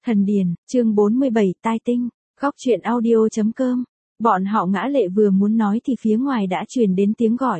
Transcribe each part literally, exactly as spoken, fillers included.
Thần Điền, chương bốn mươi bảy tai tinh, góc truyện audio.com. Bọn họ Ngã Lệ vừa muốn nói thì phía ngoài đã truyền đến tiếng gọi.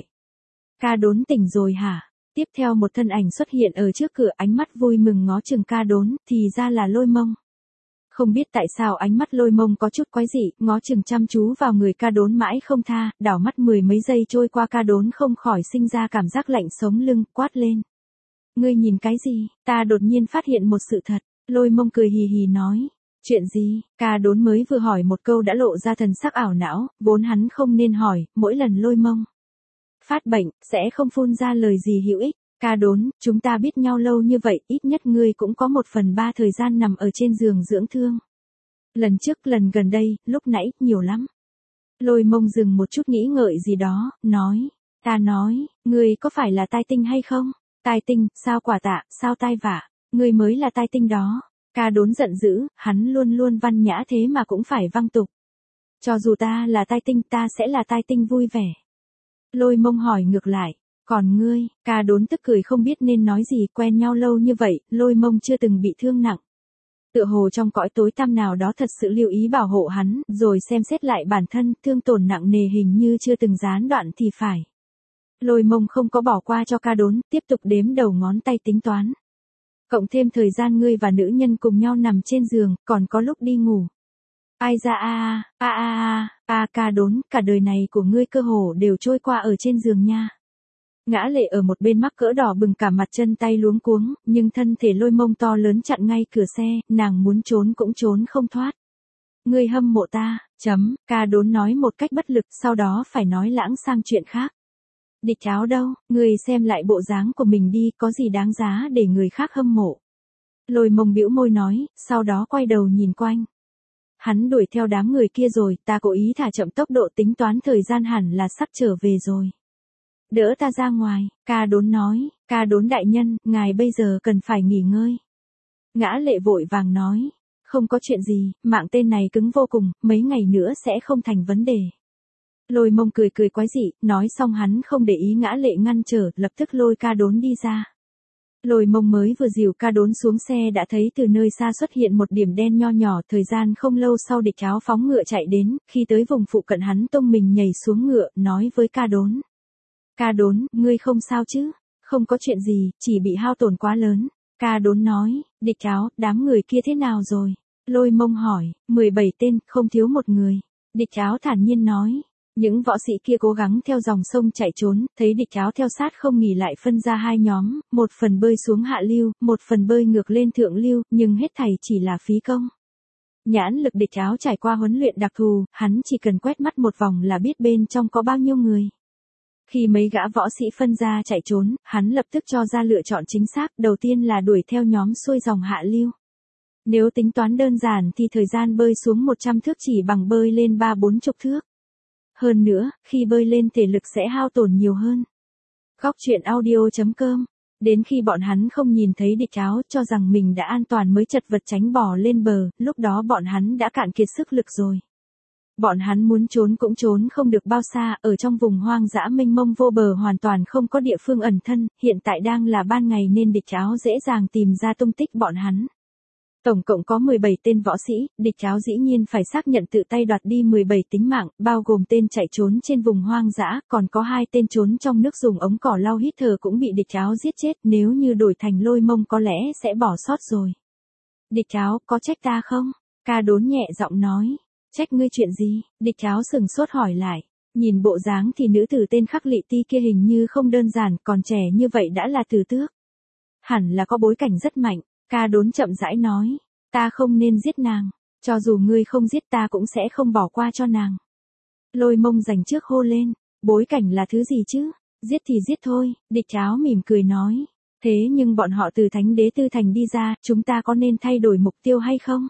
Ca Đốn tỉnh rồi hả? Tiếp theo một thân ảnh xuất hiện ở trước cửa, ánh mắt vui mừng ngó chừng Ca Đốn, thì ra là Lôi Mông. Không biết tại sao ánh mắt Lôi Mông có chút quái dị, ngó chừng chăm chú vào người Ca Đốn mãi không tha, đảo mắt mười mấy giây trôi qua Ca Đốn không khỏi sinh ra cảm giác lạnh sống lưng, quát lên. Ngươi nhìn cái gì? Ta đột nhiên phát hiện một sự thật. Lôi Mông cười hì hì nói. Chuyện gì? Ca Đốn mới vừa hỏi một câu đã lộ ra thần sắc ảo não, vốn hắn không nên hỏi, mỗi lần Lôi Mông phát bệnh, sẽ không phun ra lời gì hữu ích. Ca Đốn, chúng ta biết nhau lâu như vậy, ít nhất ngươi cũng có một phần ba thời gian nằm ở trên giường dưỡng thương. Lần trước, lần gần đây, lúc nãy, nhiều lắm. Lôi Mông dừng một chút nghĩ ngợi gì đó, nói. Ta nói, ngươi có phải là tai tinh hay không? Tai tinh, sao quả tạ, sao tai vạ? Ngươi mới là tai tinh đó. Ca Đốn giận dữ, hắn luôn luôn văn nhã thế mà cũng phải văng tục. Cho dù ta là tai tinh, ta sẽ là tai tinh vui vẻ. Lôi Mông hỏi ngược lại, còn ngươi? Ca Đốn tức cười không biết nên nói gì, quen nhau lâu như vậy, Lôi Mông chưa từng bị thương nặng. Tựa hồ trong cõi tối tăm nào đó thật sự lưu ý bảo hộ hắn, rồi xem xét lại bản thân, thương tổn nặng nề hình như chưa từng gián đoạn thì phải. Lôi Mông không có bỏ qua cho Ca Đốn, tiếp tục đếm đầu ngón tay tính toán. Cộng thêm thời gian ngươi và nữ nhân cùng nhau nằm trên giường, còn có lúc đi ngủ. Ai ra a a a a a Ca Đốn, cả đời này của ngươi cơ hồ đều trôi qua ở trên giường nha. Ngã Lệ ở một bên mắc cỡ đỏ bừng cả mặt, chân tay luống cuống, nhưng thân thể Lôi Mông to lớn chặn ngay cửa xe, nàng muốn trốn cũng trốn không thoát. Ngươi hâm mộ ta, chấm, Ca Đốn nói một cách bất lực, sau đó phải nói lãng sang chuyện khác. Địch Áo đâu, ngươi xem lại bộ dáng của mình đi, có gì đáng giá để người khác hâm mộ. Lôi Mông bĩu môi nói, sau đó quay đầu nhìn quanh. Hắn đuổi theo đám người kia rồi, ta cố ý thả chậm tốc độ tính toán thời gian hẳn là sắp trở về rồi. Đỡ ta ra ngoài, Ca Đốn nói, Ca Đốn đại nhân, ngài bây giờ cần phải nghỉ ngơi. Ngã Lệ vội vàng nói, không có chuyện gì, mạng tên này cứng vô cùng, mấy ngày nữa sẽ không thành vấn đề. Lôi Mông cười cười quái dị, nói xong hắn không để ý Ngã Lệ ngăn trở, lập tức lôi Ca Đốn đi ra. Lôi Mông mới vừa dìu Ca Đốn xuống xe đã thấy từ nơi xa xuất hiện một điểm đen nho nhỏ, thời gian không lâu sau Địch Áo phóng ngựa chạy đến, khi tới vùng phụ cận hắn tung mình nhảy xuống ngựa, nói với Ca Đốn. Ca Đốn, ngươi không sao chứ? Không có chuyện gì, chỉ bị hao tổn quá lớn. Ca Đốn nói, Địch Áo, đám người kia thế nào rồi? Lôi Mông hỏi, mười bảy tên, không thiếu một người. Địch Áo thản nhiên nói. Những võ sĩ kia cố gắng theo dòng sông chạy trốn, thấy Địch Áo theo sát không nghỉ lại phân ra hai nhóm, một phần bơi xuống hạ lưu, một phần bơi ngược lên thượng lưu, nhưng hết thảy chỉ là phí công. Nhãn lực Địch Áo trải qua huấn luyện đặc thù, hắn chỉ cần quét mắt một vòng là biết bên trong có bao nhiêu người. Khi mấy gã võ sĩ phân ra chạy trốn, hắn lập tức cho ra lựa chọn chính xác, đầu tiên là đuổi theo nhóm xuôi dòng hạ lưu. Nếu tính toán đơn giản thì thời gian bơi xuống một trăm thước chỉ bằng bơi lên ba bốn chục thước. Hơn nữa, khi bơi lên thể lực sẽ hao tổn nhiều hơn. Góc truyện audio.com. Đến khi bọn hắn không nhìn thấy Địch Áo, cho rằng mình đã an toàn mới chật vật tránh bò lên bờ, lúc đó bọn hắn đã cạn kiệt sức lực rồi. Bọn hắn muốn trốn cũng trốn không được bao xa, ở trong vùng hoang dã mênh mông vô bờ hoàn toàn không có địa phương ẩn thân, hiện tại đang là ban ngày nên Địch Áo dễ dàng tìm ra tung tích bọn hắn. Tổng cộng có mười bảy tên võ sĩ, Địch Áo dĩ nhiên phải xác nhận tự tay đoạt đi mười bảy tính mạng, bao gồm tên chạy trốn trên vùng hoang dã, còn có hai tên trốn trong nước dùng ống cỏ lau hít thở cũng bị Địch Áo giết chết, nếu như đổi thành Lôi Mông có lẽ sẽ bỏ sót rồi. Địch Áo, có trách ta không? Ca Đốn nhẹ giọng nói. Trách ngươi chuyện gì? Địch Áo sừng sốt hỏi lại. Nhìn bộ dáng thì nữ tử tên Khắc Lị Ti kia hình như không đơn giản, còn trẻ như vậy đã là tử tước. Hẳn là có bối cảnh rất mạnh. Ca Đốn chậm rãi nói, ta không nên giết nàng, cho dù ngươi không giết ta cũng sẽ không bỏ qua cho nàng. Lôi Mông dành trước hô lên, bối cảnh là thứ gì chứ? Giết thì giết thôi, Địch Áo mỉm cười nói. Thế nhưng bọn họ từ Thánh Đế Tư Thành đi ra, chúng ta có nên thay đổi mục tiêu hay không?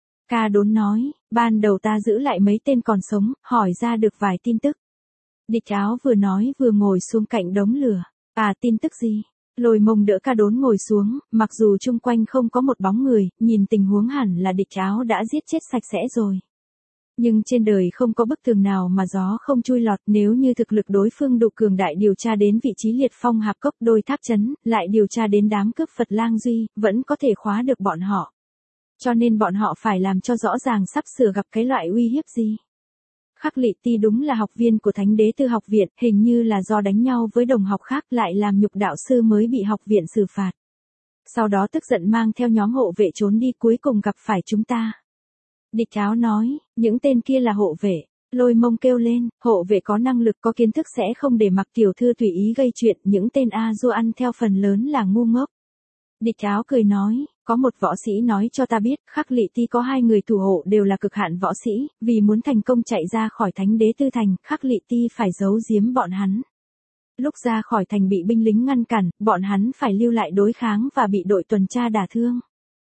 Ca Đốn nói, ban đầu ta giữ lại mấy tên còn sống, hỏi ra được vài tin tức. Địch Áo vừa nói vừa ngồi xuống cạnh đống lửa. À, tin tức gì? Lôi Mông đỡ Ca Đốn ngồi xuống, mặc dù chung quanh không có một bóng người, nhìn tình huống hẳn là Địch Áo đã giết chết sạch sẽ rồi. Nhưng trên đời không có bức tường nào mà gió không chui lọt, nếu như thực lực đối phương đủ cường đại điều tra đến vị trí liệt phong hạp cốc đôi tháp chấn, lại điều tra đến đám cướp Phật Lang Duy, vẫn có thể khóa được bọn họ. Cho nên bọn họ phải làm cho rõ ràng sắp sửa gặp cái loại uy hiếp gì. Khắc Lị Ti đúng là học viên của Thánh Đế Tư học viện, hình như là do đánh nhau với đồng học khác lại làm nhục đạo sư mới bị học viện xử phạt. Sau đó tức giận mang theo nhóm hộ vệ trốn đi, cuối cùng gặp phải chúng ta. Địch Áo nói, những tên kia là hộ vệ. Lôi Mông kêu lên, hộ vệ có năng lực có kiến thức sẽ không để mặc tiểu thư tùy ý gây chuyện, những tên A Du ăn theo phần lớn là ngu ngốc. Địch Áo cười nói, có một võ sĩ nói cho ta biết, Khắc Lị Ti có hai người thủ hộ đều là cực hạn võ sĩ, vì muốn thành công chạy ra khỏi Thánh Đế Tư thành, Khắc Lị Ti phải giấu giếm bọn hắn. Lúc ra khỏi thành bị binh lính ngăn cản, bọn hắn phải lưu lại đối kháng và bị đội tuần tra đả thương.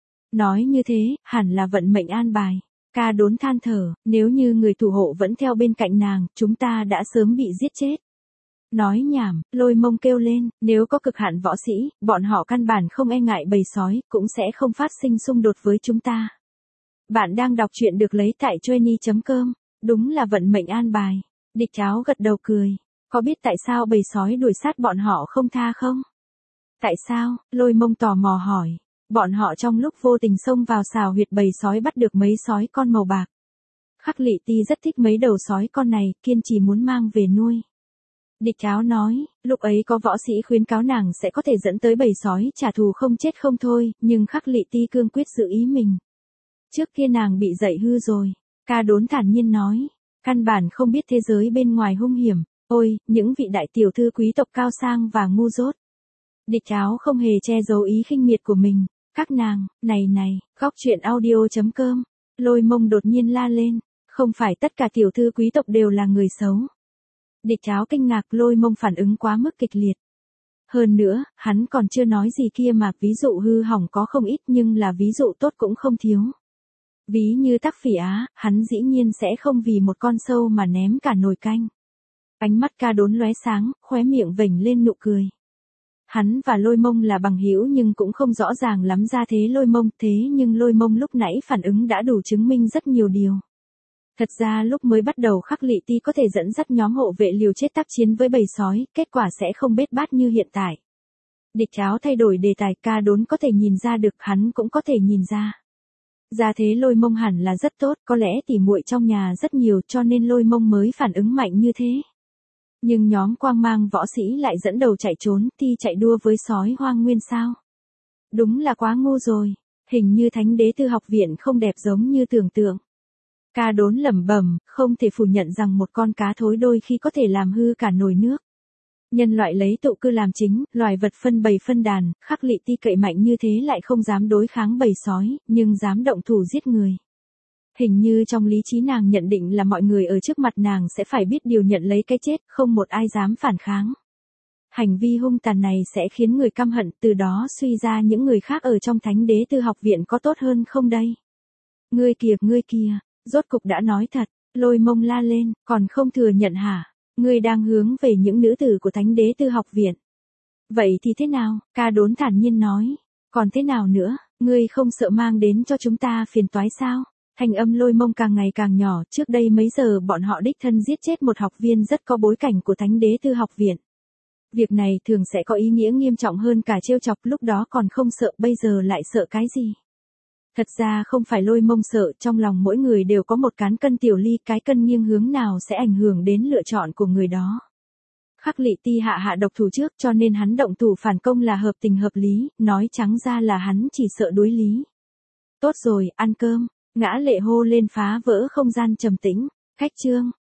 Nói như thế, hẳn là vận mệnh an bài. Ca Đốn than thở, nếu như người thủ hộ vẫn theo bên cạnh nàng, chúng ta đã sớm bị giết chết. Nói nhảm, Lôi Mông kêu lên, nếu có cực hạn võ sĩ, bọn họ căn bản không e ngại bầy sói, cũng sẽ không phát sinh xung đột với chúng ta. Bạn đang đọc truyện được lấy tại Joenie chấm com, đúng là vận mệnh an bài. Địch Áo gật đầu cười, có biết tại sao bầy sói đuổi sát bọn họ không tha không? Tại sao? Lôi Mông tò mò hỏi. Bọn họ trong lúc vô tình xông vào xào huyệt bầy sói bắt được mấy sói con màu bạc. Khắc Lị Ti rất thích mấy đầu sói con này, kiên trì muốn mang về nuôi. Địch Áo nói, lúc ấy có võ sĩ khuyến cáo nàng sẽ có thể dẫn tới bầy sói trả thù không chết không thôi, nhưng Khắc Lị Ti cương quyết giữ ý mình. Trước kia nàng bị dạy hư rồi. Ca Đốn thản nhiên nói, căn bản không biết thế giới bên ngoài hung hiểm, ôi, những vị đại tiểu thư quý tộc cao sang và ngu dốt. Địch Áo không hề che giấu ý khinh miệt của mình. Các nàng, này này, góc truyện audio chấm com. Lôi Mông đột nhiên la lên, không phải tất cả tiểu thư quý tộc đều là người xấu. Địch Áo kinh ngạc, Lôi Mông phản ứng quá mức kịch liệt. Hơn nữa, hắn còn chưa nói gì kia mà ví dụ hư hỏng có không ít nhưng là ví dụ tốt cũng không thiếu. Ví như Tắc Phỉ Á, hắn dĩ nhiên sẽ không vì một con sâu mà ném cả nồi canh. Ánh mắt Ca Đốn lóe sáng, khóe miệng vểnh lên nụ cười. Hắn và Lôi Mông là bằng hữu nhưng cũng không rõ ràng lắm ra thế Lôi Mông, thế nhưng Lôi Mông lúc nãy phản ứng đã đủ chứng minh rất nhiều điều. Thật ra lúc mới bắt đầu Khắc Lị Ti có thể dẫn dắt nhóm hộ vệ liều chết tác chiến với bầy sói, kết quả sẽ không bết bát như hiện tại. Địch Áo thay đổi đề tài, Ca Đốn có thể nhìn ra được, hắn cũng có thể nhìn ra. Ra thế Lôi Mông hẳn là rất tốt, có lẽ tỉ muội trong nhà rất nhiều cho nên Lôi Mông mới phản ứng mạnh như thế. Nhưng nhóm quang mang võ sĩ lại dẫn đầu chạy trốn, thi chạy đua với sói hoang nguyên sao? Đúng là quá ngu rồi, hình như Thánh Đế Tư học viện không đẹp giống như tưởng tượng. Ca Đốn lẩm bẩm, không thể phủ nhận rằng một con cá thối đôi khi có thể làm hư cả nồi nước. Nhân loại lấy tụ cư làm chính, loài vật phân bầy phân đàn, Khắc Lị Ti cậy mạnh như thế lại không dám đối kháng bầy sói, nhưng dám động thủ giết người. Hình như trong lý trí nàng nhận định là mọi người ở trước mặt nàng sẽ phải biết điều nhận lấy cái chết, không một ai dám phản kháng. Hành vi hung tàn này sẽ khiến người căm hận, từ đó suy ra những người khác ở trong Thánh Đế Tư học viện có tốt hơn không đây? Ngươi kìa, ngươi kìa, rốt cục đã nói thật, Lôi Mông la lên, còn không thừa nhận hả? Ngươi đang hướng về những nữ tử của Thánh Đế Tư học viện. Vậy thì thế nào? Ca Đốn thản nhiên nói, còn thế nào nữa, ngươi không sợ mang đến cho chúng ta phiền toái sao? Thanh âm Lôi Mông càng ngày càng nhỏ, trước đây mấy giờ bọn họ đích thân giết chết một học viên rất có bối cảnh của Thánh Đế Tư học viện. Việc này thường sẽ có ý nghĩa nghiêm trọng hơn cả trêu chọc, lúc đó còn không sợ, bây giờ lại sợ cái gì? Thật ra không phải Lôi Mông sợ, trong lòng mỗi người đều có một cán cân tiểu ly, cái cân nghiêng hướng nào sẽ ảnh hưởng đến lựa chọn của người đó. Khắc Lị Ti hạ hạ độc thủ trước cho nên hắn động thủ phản công là hợp tình hợp lý, nói trắng ra là hắn chỉ sợ đối lý. Tốt rồi, ăn cơm. Ngã Lệ hô lên phá vỡ không gian trầm tĩnh. Khách chương.